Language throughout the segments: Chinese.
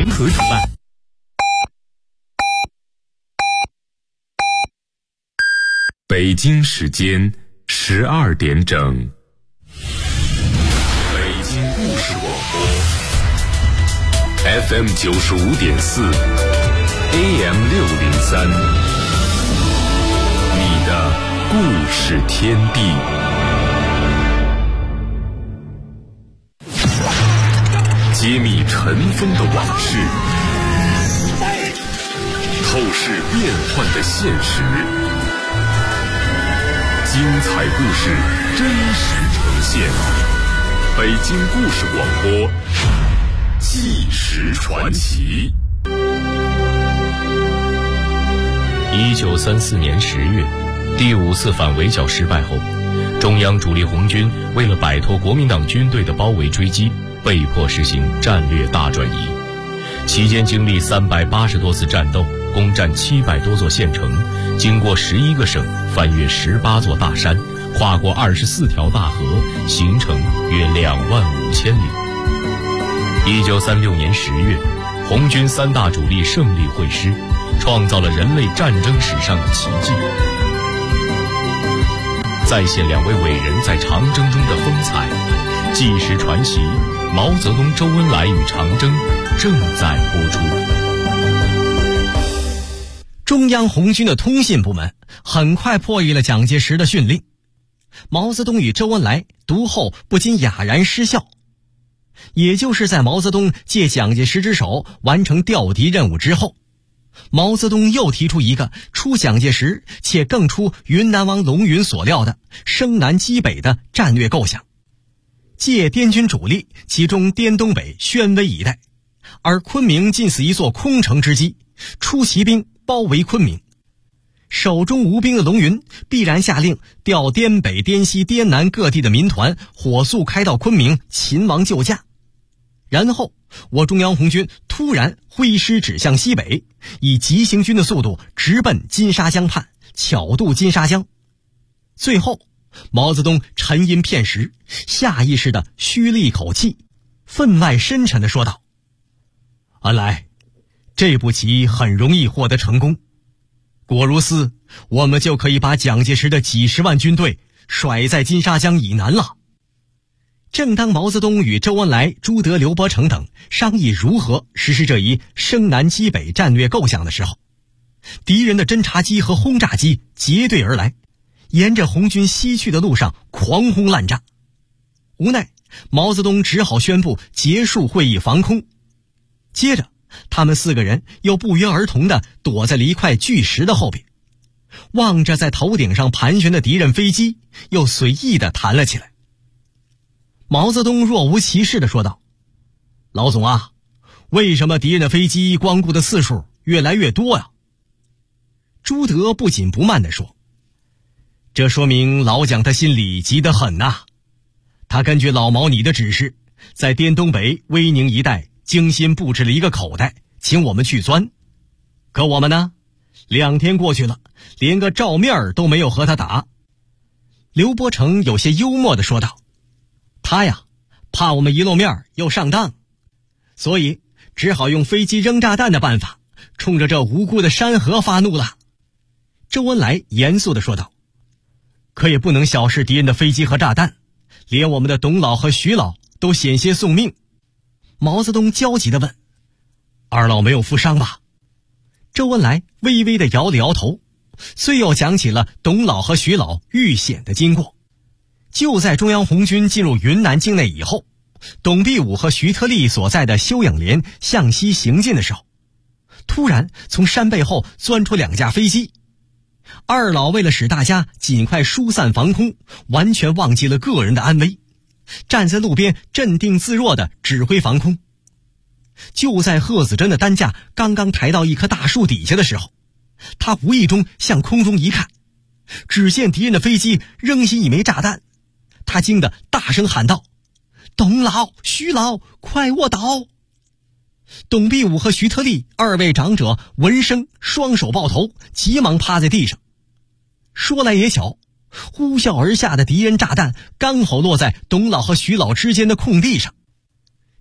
联合主办。 北京时间12点整，北京故事广播 FM 95.4 AM 603，你的故事天地。揭秘尘封的往事，透视变幻的现实，精彩故事真实呈现。北京故事广播，纪实传奇。 1934年10月，第5次反围剿失败后，中央主力红军为了摆脱国民党军队的包围追击，被迫实行战略大转移。期间经历380多次战斗，攻占700多座县城，经过11个省，翻越18座大山，跨过24条大河，行程约25000里。1936年10月，红军3大主力胜利会师，创造了人类战争史上的奇迹。再现2位伟人在长征中的风采，纪实传奇毛泽东、周恩来与长征正在播出。 中央红军的通信部门很快破译了蒋介石的训令，毛泽东与周恩来读后不禁哑然失笑。也就是在毛泽东借蒋介石之手完成调敌任务之后，毛泽东又提出一个出蒋介石且更出云南王龙云所料的升南击北的战略构想，借滇军主力集中滇东北宣威一带，而昆明近似一座空城之机，出奇兵包围昆明。手中无兵的龙云必然下令调滇北、滇西、滇南各地的民团火速开到昆明擒王救驾。然后我中央红军突然挥师指向西北，以急行军的速度直奔金沙江畔，巧渡金沙江。最后毛泽东沉吟片时，下意识地吁了一口气，分外深沉地说道：恩来，这步棋很容易获得成功，果如斯，我们就可以把蒋介石的几十万军队甩在金沙江以南了。正当毛泽东与周恩来、朱德、刘伯承等商议如何实施这一升南击北战略构想的时候，敌人的侦察机和轰炸机结队而来，沿着红军西去的路上狂轰滥炸。无奈毛泽东只好宣布结束会议防空。接着他们4个人又不约而同地躲在了一块巨石的后边，望着在头顶上盘旋的敌人飞机，又随意地谈了起来。毛泽东若无其事地说道：老总啊，为什么敌人的飞机光顾的次数越来越多呀？朱德不紧不慢地说：这说明老蒋他心里急得很呐。他根据老毛你的指示，在滇东北威宁一带精心布置了一个口袋，请我们去钻。可我们呢，2天过去了，连个照面都没有和他打。刘伯承有些幽默地说道：他呀，怕我们一露面又上当，所以只好用飞机扔炸弹的办法，冲着这无辜的山河发怒了。周恩来严肃地说道：可也不能小视敌人的飞机和炸弹，连我们的董老和徐老都险些送命。毛泽东焦急地问：二老没有负伤吧？周恩来微微地摇了摇头，遂又讲起了董老和徐老遇险的经过。就在中央红军进入云南境内以后，董必武和徐特立所在的休养连向西行进的时候，突然从山背后钻出2架飞机。二老为了使大家尽快疏散防空，完全忘记了个人的安危，站在路边镇定自若地指挥防空。就在贺子珍的担架刚刚抬到一棵大树底下的时候，他无意中向空中一看，只见敌人的飞机扔下一枚炸弹。他惊得大声喊道：董老、徐老，快卧倒！董必武和徐特立2位长者闻声双手抱头，急忙趴在地上。说来也巧，呼啸而下的敌人炸弹刚好落在董老和徐老之间的空地上。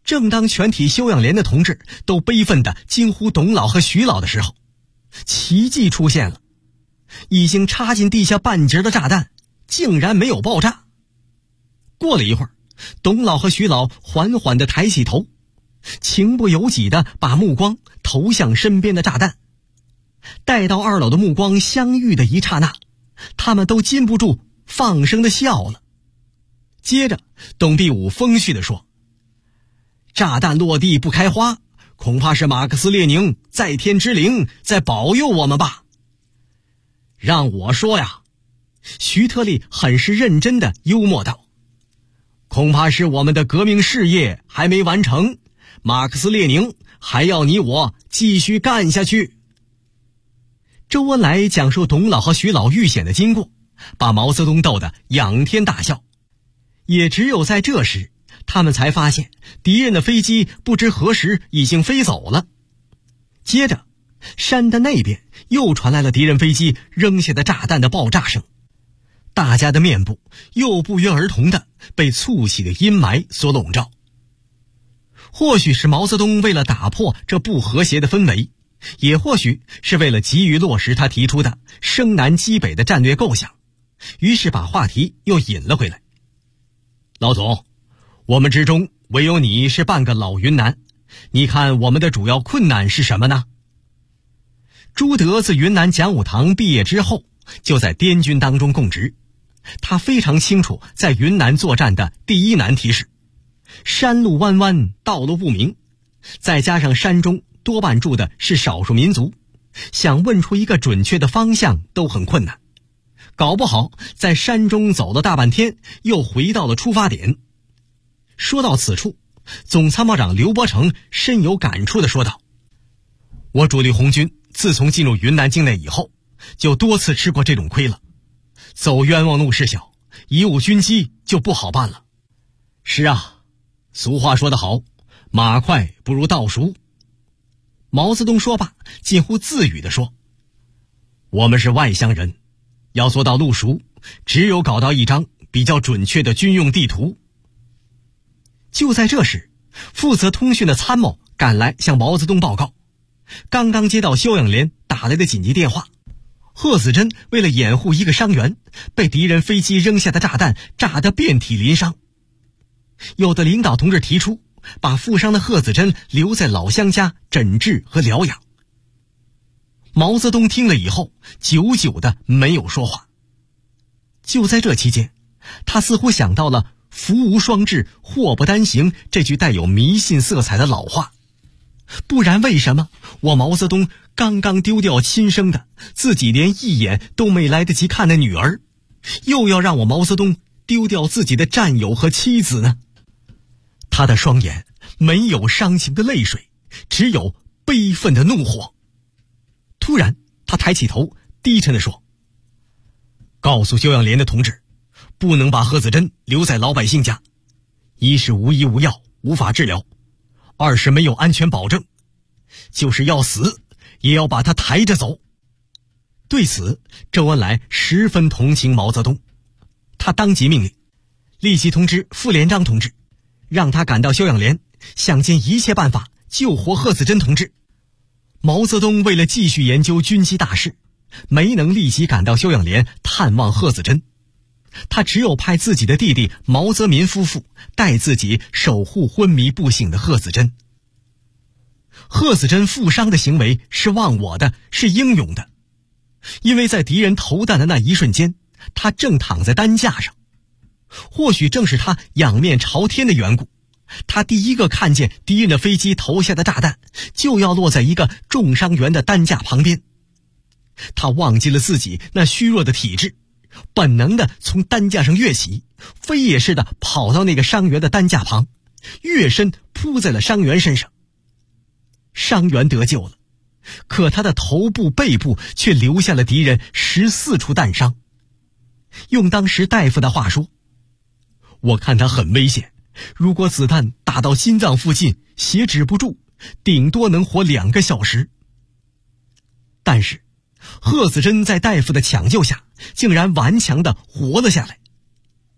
正当全体休养连的同志都悲愤地惊呼董老和徐老的时候，奇迹出现了，已经插进地下半截的炸弹竟然没有爆炸。过了一会儿，董老和徐老缓缓地抬起头，情不由己地把目光投向身边的炸弹。待到二老的目光相遇的一刹那，他们都禁不住放声地笑了。接着董必武风趣地说：炸弹落地不开花，恐怕是马克思列宁在天之灵在保佑我们吧。让我说呀，徐特立很是认真地幽默道，恐怕是我们的革命事业还没完成，马克思列宁还要你我继续干下去。周恩来讲述董老和徐老遇险的经过，把毛泽东逗得仰天大笑。也只有在这时，他们才发现敌人的飞机不知何时已经飞走了。接着，山的那边又传来了敌人飞机扔下的炸弹的爆炸声，大家的面部又不约而同地被簇起的阴霾所笼罩。或许是毛泽东为了打破这不和谐的氛围，也或许是为了急于落实他提出的升南击北的战略构想，于是把话题又引了回来。老总，我们之中唯有你是半个老云南，你看我们的主要困难是什么呢？朱德自云南讲武堂毕业之后，就在滇军当中供职，他非常清楚在云南作战的第一难题是山路弯弯，道路不明，再加上山中多半住的是少数民族，想问出一个准确的方向都很困难，搞不好在山中走了大半天，又回到了出发点。说到此处，总参谋长刘伯承深有感触地说道：我主力红军自从进入云南境内以后，就多次吃过这种亏了，走冤枉路事小，贻误军机就不好办了。是啊，俗话说得好，马快不如道熟。毛泽东说罢，近乎自语地说：我们是外乡人，要做到路熟，只有搞到一张比较准确的军用地图。就在这时，负责通讯的参谋赶来向毛泽东报告，刚刚接到休养连打来的紧急电话，贺子珍为了掩护一个伤员，被敌人飞机扔下的炸弹炸得遍体鳞伤。有的领导同志提出把负伤的贺子珍留在老乡家诊治和疗养。毛泽东听了以后，久久的没有说话。就在这期间，他似乎想到了福无双至，祸不单行这句带有迷信色彩的老话。不然为什么我毛泽东刚刚丢掉亲生的，自己连一眼都没来得及看的女儿，又要让我毛泽东丢掉自己的战友和妻子呢？他的双眼没有伤情的泪水，只有悲愤的怒火。突然他抬起头，低沉地说：告诉休养连的同志，不能把贺子珍留在老百姓家，一是无医无药，无法治疗，二是没有安全保证，就是要死也要把他抬着走。对此，周恩来十分同情毛泽东，他当即命令立即通知傅连璋同志，让他赶到休养连，想尽一切办法救活贺子珍同志。毛泽东为了继续研究军机大事，没能立即赶到休养连探望贺子珍，他只有派自己的弟弟毛泽民夫妇带自己守护昏迷不醒的贺子珍。贺子珍负伤的行为是忘我的，是英勇的，因为在敌人投弹的那一瞬间，他正躺在担架上。或许正是他仰面朝天的缘故，他第一个看见敌人的飞机投下的炸弹就要落在一个重伤员的担架旁边。他忘记了自己那虚弱的体质，本能的从担架上跃起，飞也似的跑到那个伤员的担架旁，跃身扑在了伤员身上。伤员得救了，可他的头部背部却留下了敌人14处弹伤。用当时大夫的话说，我看他很危险，如果子弹打到心脏附近，血止不住，顶多能活2个小时。但是贺子珍在大夫的抢救下竟然顽强地活了下来。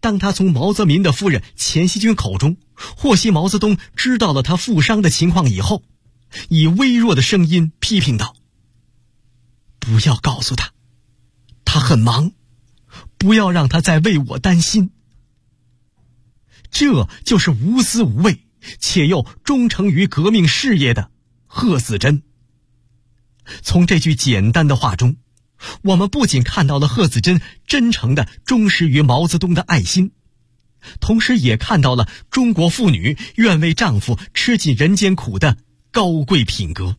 当他从毛泽民的夫人钱锡君口中获悉毛泽东知道了他负伤的情况以后，以微弱的声音批评道：不要告诉他，他很忙，不要让他再为我担心。这就是无私无畏且又忠诚于革命事业的贺子珍。从这句简单的话中，我们不仅看到了贺子珍真诚的忠实于毛泽东的爱心，同时也看到了中国妇女愿为丈夫吃尽人间苦的高贵品格。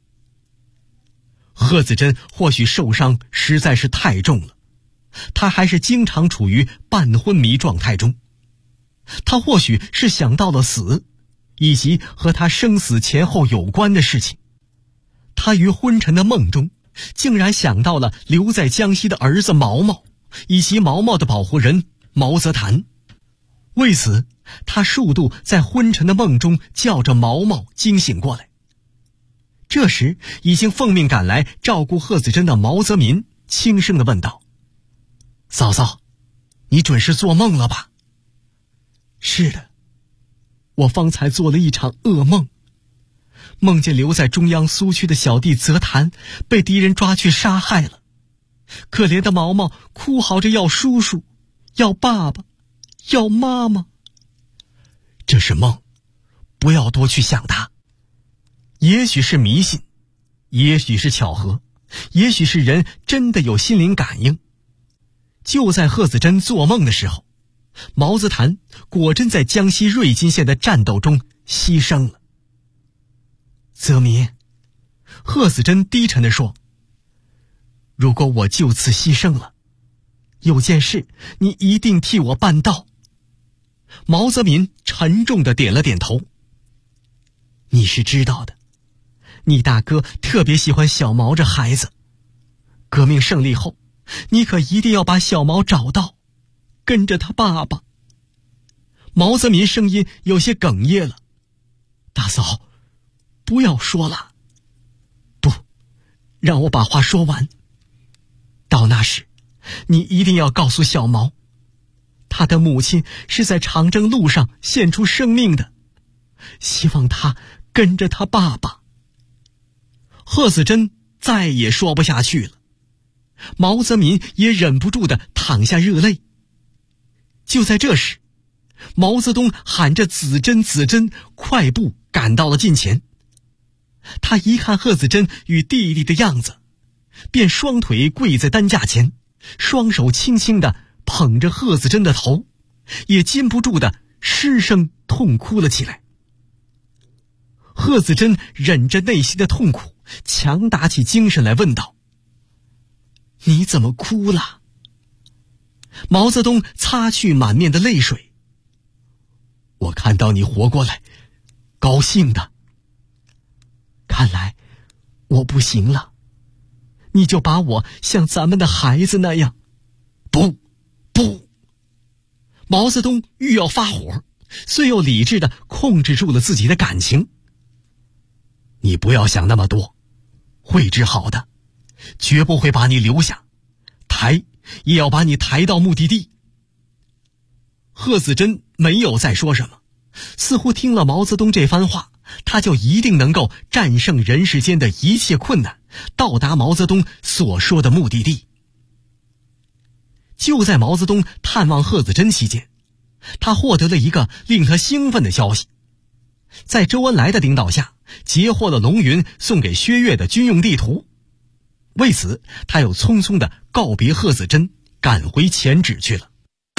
贺子珍或许受伤实在是太重了，她还是经常处于半昏迷状态中。她或许是想到了死，以及和她生死前后有关的事情。她于昏沉的梦中竟然想到了留在江西的儿子毛毛，以及毛毛的保护人毛泽谭。为此，他数度在昏沉的梦中叫着毛毛惊醒过来。这时，已经奉命赶来照顾贺子珍的毛泽民轻声地问道：嫂嫂，你准是做梦了吧？是的，我方才做了一场噩梦，梦见留在中央苏区的小弟泽谭被敌人抓去杀害了，可怜的毛毛哭嚎着要叔叔，要爸爸，要妈妈。这是梦，不要多去想它。也许是迷信，也许是巧合，也许是人真的有心灵感应。就在贺子珍做梦的时候，毛泽谭果真在江西瑞金县的战斗中牺牲了。泽民，贺子珍低沉地说，如果我就此牺牲了，有件事你一定替我办到。毛泽民沉重地点了点头。你是知道的，你大哥特别喜欢小毛这孩子，革命胜利后，你可一定要把小毛找到，跟着他爸爸。毛泽民声音有些哽咽了。大嫂，不要说了。不，让我把话说完。到那时，你一定要告诉小毛，他的母亲是在长征路上献出生命的，希望他跟着他爸爸。贺子珍再也说不下去了，毛泽民也忍不住地淌下热泪。就在这时，毛泽东喊着子珍子珍，快步赶到了近前。他一看贺子珍与弟弟的样子，便双腿跪在担架前，双手轻轻地捧着贺子珍的头，也禁不住地失声痛哭了起来。贺子珍忍着内心的痛苦，强打起精神来问道：你怎么哭了？毛泽东擦去满面的泪水。我看到你活过来，高兴的。看来我不行了，你就把我像咱们的孩子那样。不，毛泽东欲要发火，虽又理智地控制住了自己的感情。你不要想那么多，会治好的，绝不会把你留下，抬也要把你抬到目的地。贺子珍没有再说什么，似乎听了毛泽东这番话，他就一定能够战胜人世间的一切困难，到达毛泽东所说的目的地。就在毛泽东探望贺子珍期间，他获得了一个令他兴奋的消息，在周恩来的领导下，截获了龙云送给薛岳的军用地图。为此，他又匆匆地告别贺子珍，赶回前址去了。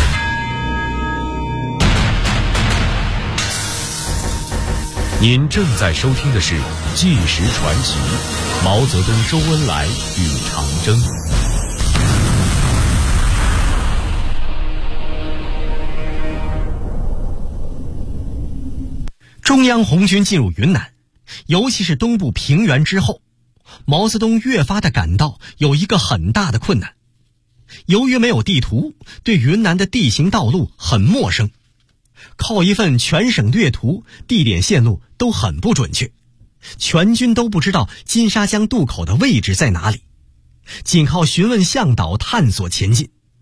您正在收听的是《纪实传奇》，毛泽东、周恩来与长征。 中央红军进入云南，尤其是东部平原之后，毛泽东越发的感到有一个很大的困难。由于没有地图，对云南的地形道路很陌生，靠一份全省略图，地点线路都很不准确，全军都不知道金沙江渡口的位置在哪里，仅靠询问向导探索前进。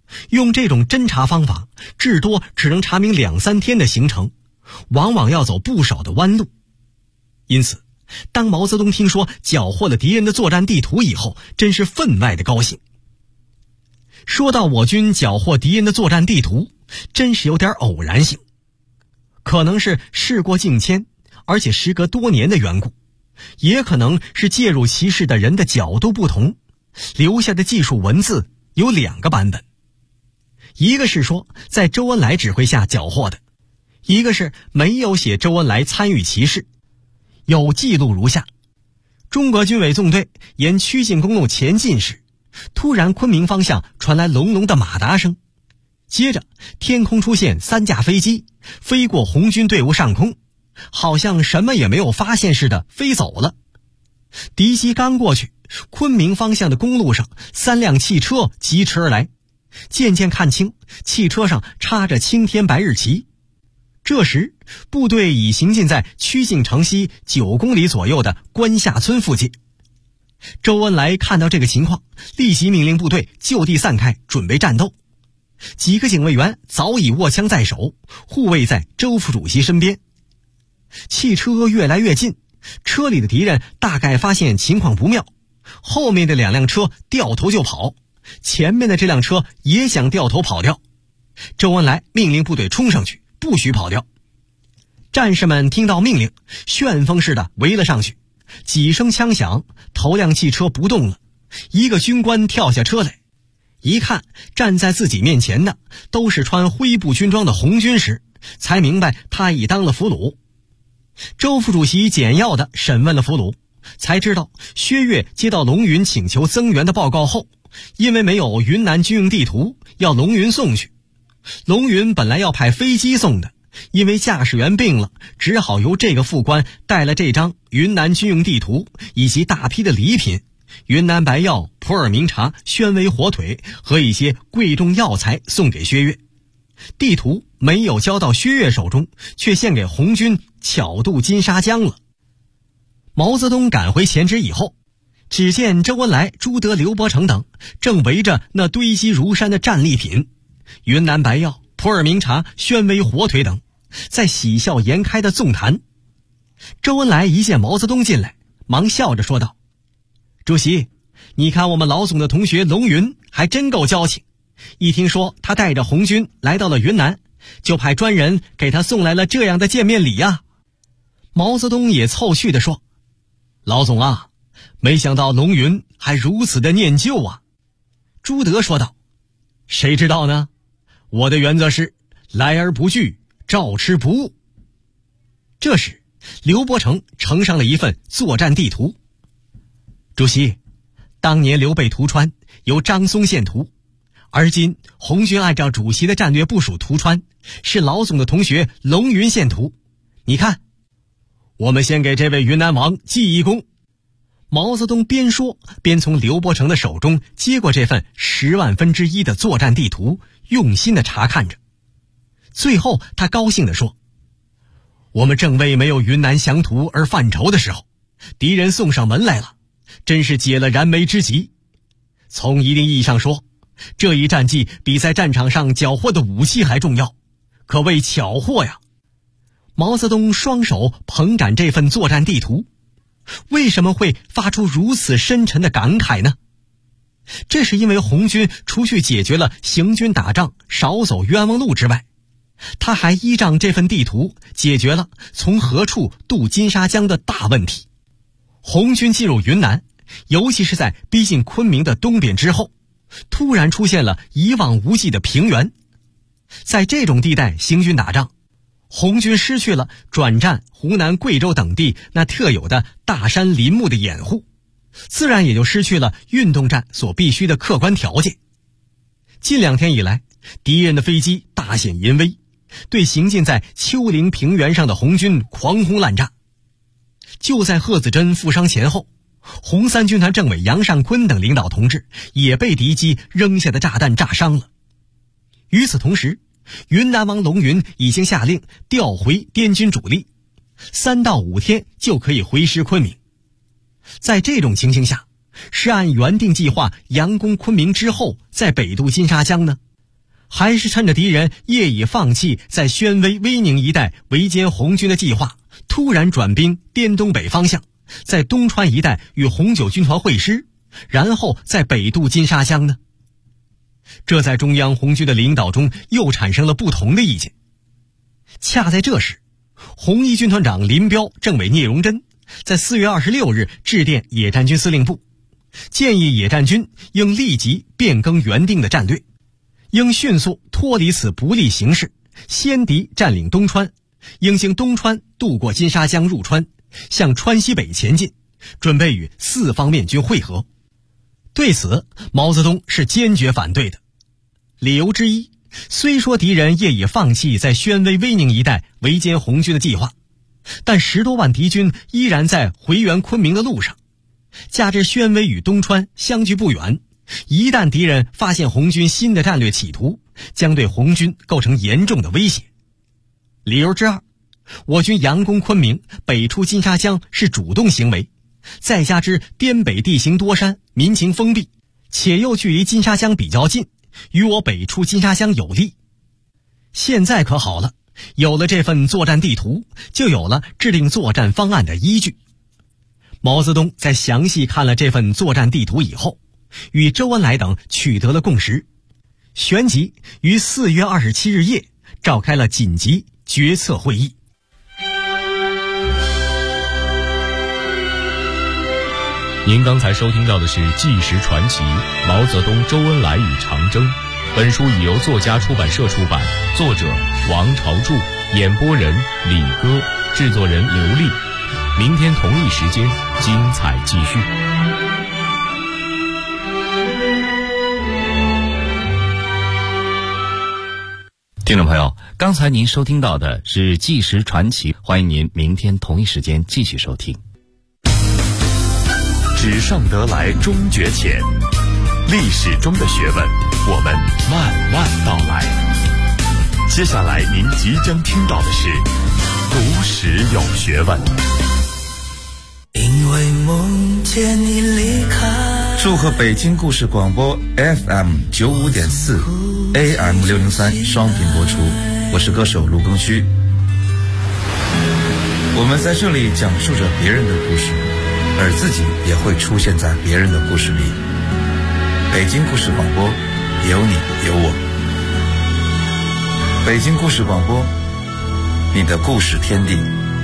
用这种侦查方法，至多只能查明2-3天的行程，往往要走不少的弯路。因此，当毛泽东听说缴获了敌人的作战地图以后，真是分外的高兴。说到我军缴获敌人的作战地图，真是有点偶然性，可能是事过境迁，而且时隔多年的缘故，也可能是介入其事的人的角度不同，留下的技术文字有2个版本。一个是说在周恩来指挥下缴获的，一个是没有写周恩来参与其事。有记录如下：中国军委纵队沿曲靖公路前进时，突然昆明方向传来隆隆的马达声，接着天空出现3架飞机，飞过红军队伍上空，好像什么也没有发现似的飞走了。敌机刚过去，昆明方向的公路上3辆汽车疾驰而来，渐渐看清汽车上插着青天白日旗。这时部队已行进在曲靖城西9公里左右的关下村附近。周恩来看到这个情况，立即命令部队就地散开，准备战斗。几个警卫员早已握枪在手，护卫在周副主席身边。汽车越来越近，车里的敌人大概发现情况不妙，后面的2辆车掉头就跑，前面的这辆车也想掉头跑掉。周恩来命令部队冲上去，不许跑掉。战士们听到命令，旋风似的围了上去，几声枪响，头辆汽车不动了。一个军官跳下车来，一看站在自己面前的都是穿灰布军装的红军时，才明白他已当了俘虏。周副主席简要地审问了俘虏，才知道薛岳接到龙云请求增援的报告后，因为没有云南军用地图，要龙云送去。龙云本来要派飞机送的，因为驾驶员病了，只好由这个副官带了这张云南军用地图以及大批的礼品，云南白药、普洱茗茶、宣威火腿和一些贵重药材送给薛岳。地图没有交到薛岳手中，却献给红军巧渡金沙江了。毛泽东赶回前直以后，只见周恩来、朱德、刘伯承等正围着那堆积如山的战利品云南白药、普洱茗茶、宣威火腿等，在喜笑颜开的纵谈。周恩来一见毛泽东进来，忙笑着说道：主席，你看我们老总的同学龙云还真够交情，一听说他带着红军来到了云南，就派专人给他送来了这样的见面礼呀。毛泽东也凑趣地说：老总啊，没想到龙云还如此的念旧啊。朱德说道：谁知道呢，我的原则是来而不拒，照吃不误。这时刘伯承呈上了一份作战地图。主席，当年刘备屠川由张松献图，而今红军按照主席的战略部署屠川，是老总的同学龙云献图。你看，我们先给这位云南王记一功。毛泽东边说边从刘伯承的手中接过这份10万分之一的作战地图，用心地查看着。最后他高兴地说：我们正为没有云南降图而犯愁的时候，敌人送上门来了，真是解了燃眉之急。从一定意义上说，这一战绩比在战场上缴获的武器还重要，可谓巧获呀。毛泽东双手捧展这份作战地图，为什么会发出如此深沉的感慨呢？这是因为红军除去解决了行军打仗少走冤枉路之外，他还依仗这份地图解决了从何处渡金沙江的大问题。红军进入云南，尤其是在逼近昆明的东边之后，突然出现了一望无际的平原。在这种地带行军打仗，红军失去了转战湖南、贵州等地那特有的大山林木的掩护，自然也就失去了运动战所必须的客观条件。近2天以来，敌人的飞机大显淫威，对行进在丘陵平原上的红军狂轰滥炸。就在贺子珍负伤前后，红三军团政委杨尚昆等领导同志也被敌机扔下的炸弹炸伤了。与此同时，云南王龙云已经下令调回滇军主力，3到5天就可以回师昆明。在这种情形下，是按原定计划佯攻昆明之后再北渡金沙江呢， 还是趁着敌人业已放弃在宣威、威宁一带围歼红军的计划，突然转兵滇东北方向，在东川一带与红九军团会师，然后再北渡金沙江呢？这在中央红军的领导中又产生了不同的意见。恰在这时，红一军团长林彪、政委聂荣臻在4月26日致电野战军司令部，建议野战军应立即变更原定的战略，应迅速脱离此不利形势，先敌占领东川，应经东川渡过金沙江入川，向川西北前进，准备与四方面军会合。对此，毛泽东是坚决反对的。理由之一，虽说敌人业已放弃在宣威、威宁一带围歼红军的计划，但10多万敌军依然在回援昆明的路上，加之宣威与东川相距不远，一旦敌人发现红军新的战略企图，将对红军构成严重的威胁。理由之二，我军佯攻昆明、北出金沙江是主动行为，再加之滇北地形多山，民情封闭，且又距离金沙江比较近，与我北出金沙江有利。现在可好了，有了这份作战地图，就有了制定作战方案的依据。毛泽东在详细看了这份作战地图以后，与周恩来等取得了共识，旋即于4月27日夜召开了紧急决策会议。 您刚才收听到的是《纪实传奇：毛泽东、周恩来与长征》。本书已由作家出版社出版，作者王朝柱，演播人李歌，制作人刘丽。明天同一时间，精彩继续。 听众朋友，刚才您收听到的是《纪实传奇》，欢迎您明天同一时间继续收听。 纸上得来终觉浅，历史中的学问，我们慢慢道来。接下来您即将听到的是读史有学问。 因为梦见你离开。 祝贺北京故事广播 FM95.4 AM603 双频播出，我是歌手卢庚戌。我们在这里讲述着别人的故事，而自己也会出现在别人的故事里。北京故事广播，有你有我。北京故事广播，你的故事天地。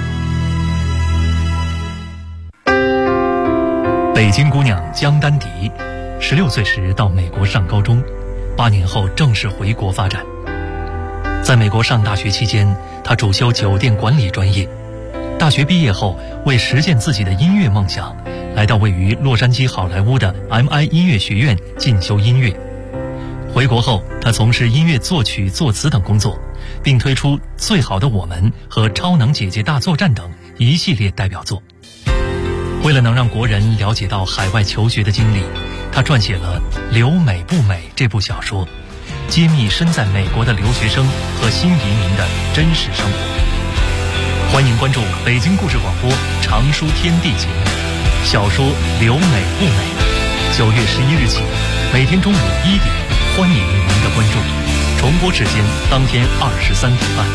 北京姑娘江丹迪，16岁时到美国上高中，8年后正式回国发展。在美国上大学期间，她主修酒店管理专业。大学毕业后，为实现自己的音乐梦想，来到位于洛杉矶好莱坞的 MI 音乐学院进修音乐。回国后，他从事音乐作曲、作词等工作，并推出《最好的我们》和《超能姐姐大作战》等一系列代表作。为了能让国人了解到海外求学的经历，他撰写了《留美不美》这部小说，揭秘身在美国的留学生和新移民的真实生活。欢迎关注北京故事广播长书天地节目，小说《留美不美》，9月11日起，每天中午1点，欢迎您的关注。重播时间当天23点半。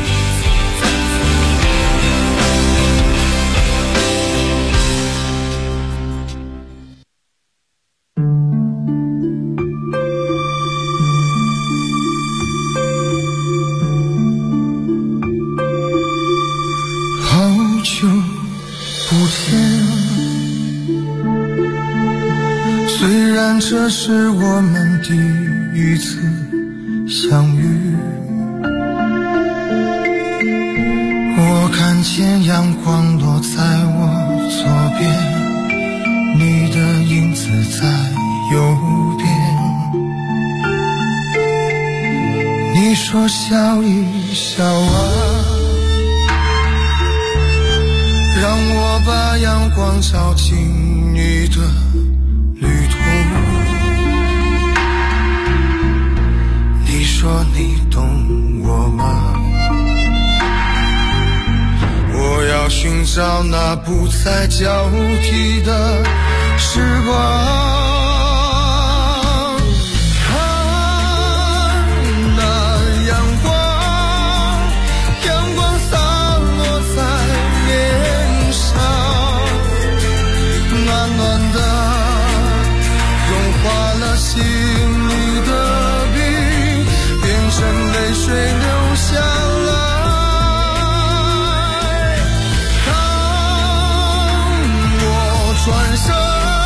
这是我们第一次相遇，我看见阳光落在我左边，你的影子在右边。你说笑一笑啊，让我把阳光照进你的旅途。你说你懂我吗？我要寻找那不再交替的时光。 身，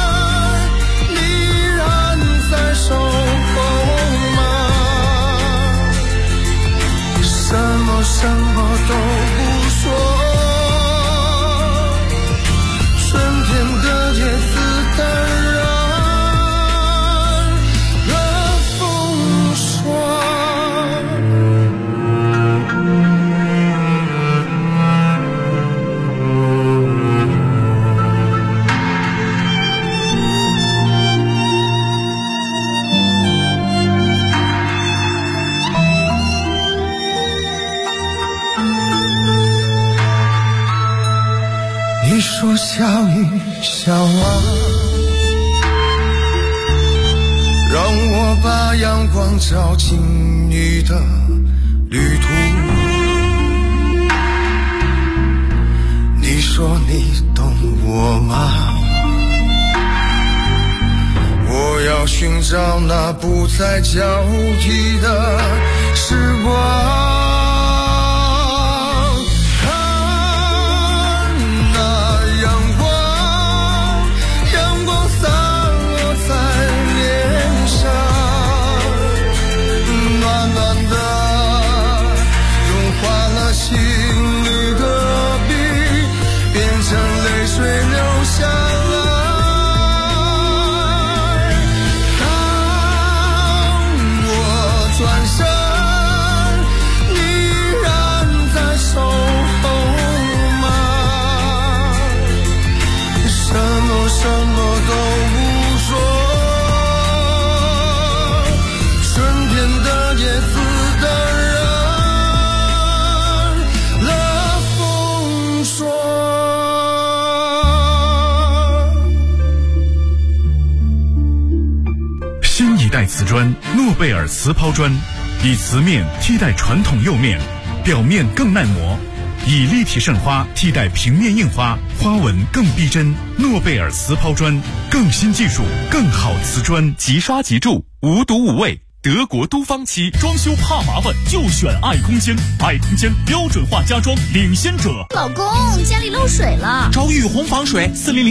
你仍在守候吗？什么都不说，春天的叶子淡然了风霜。你说笑一笑啊，让我把阳光照进你的旅途。你说你懂我吗？我要寻找那不再交替的时光。 瓷砖诺贝尔瓷抛砖，以瓷面替代传统釉面，表面更耐磨，以立体渗花替代平面印花，花纹更逼真。诺贝尔瓷抛砖，更新技术，更好瓷砖，即刷即住，无毒无味。德国都芳漆，装修怕麻烦就选爱空间，爱空间标准化家装领先者。 老公，家里漏水了， 找雨虹防水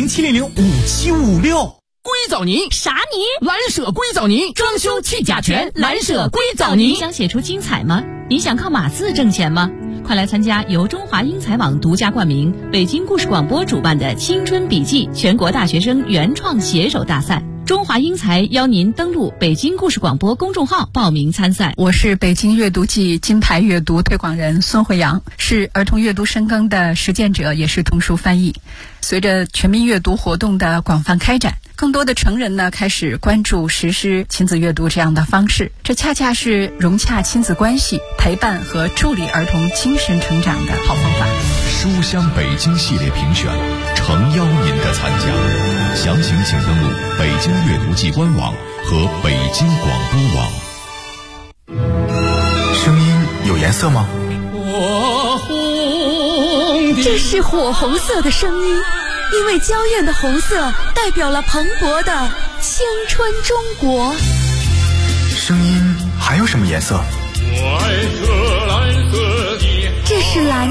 ，400-700-5756。 硅藻泥？ 啥泥？ 蓝舍硅藻泥，装修去甲醛，蓝舍硅藻泥。 你想写出精彩吗？你想靠码字挣钱吗？快来参加由中华英才网独家冠名、北京故事广播主办的青春笔记全国大学生原创写手大赛。中华英才邀您登录北京故事广播公众号报名参赛。 我是北京阅读季金牌阅读推广人孙慧阳，是儿童阅读深耕的实践者，也是童书翻译。随着全民阅读活动的广泛开展，更多的成人呢开始关注实施亲子阅读这样的方式，这恰恰是融洽亲子关系、陪伴和助力儿童精神成长的好方法。 书香北京系列评选，诚邀您的参加。详情请登录北京阅读季官网和北京广播网。 声音有颜色吗？ 这是火红色的声音，因为娇艳的红色代表了蓬勃的青春中国。 声音还有什么颜色？ 这是蓝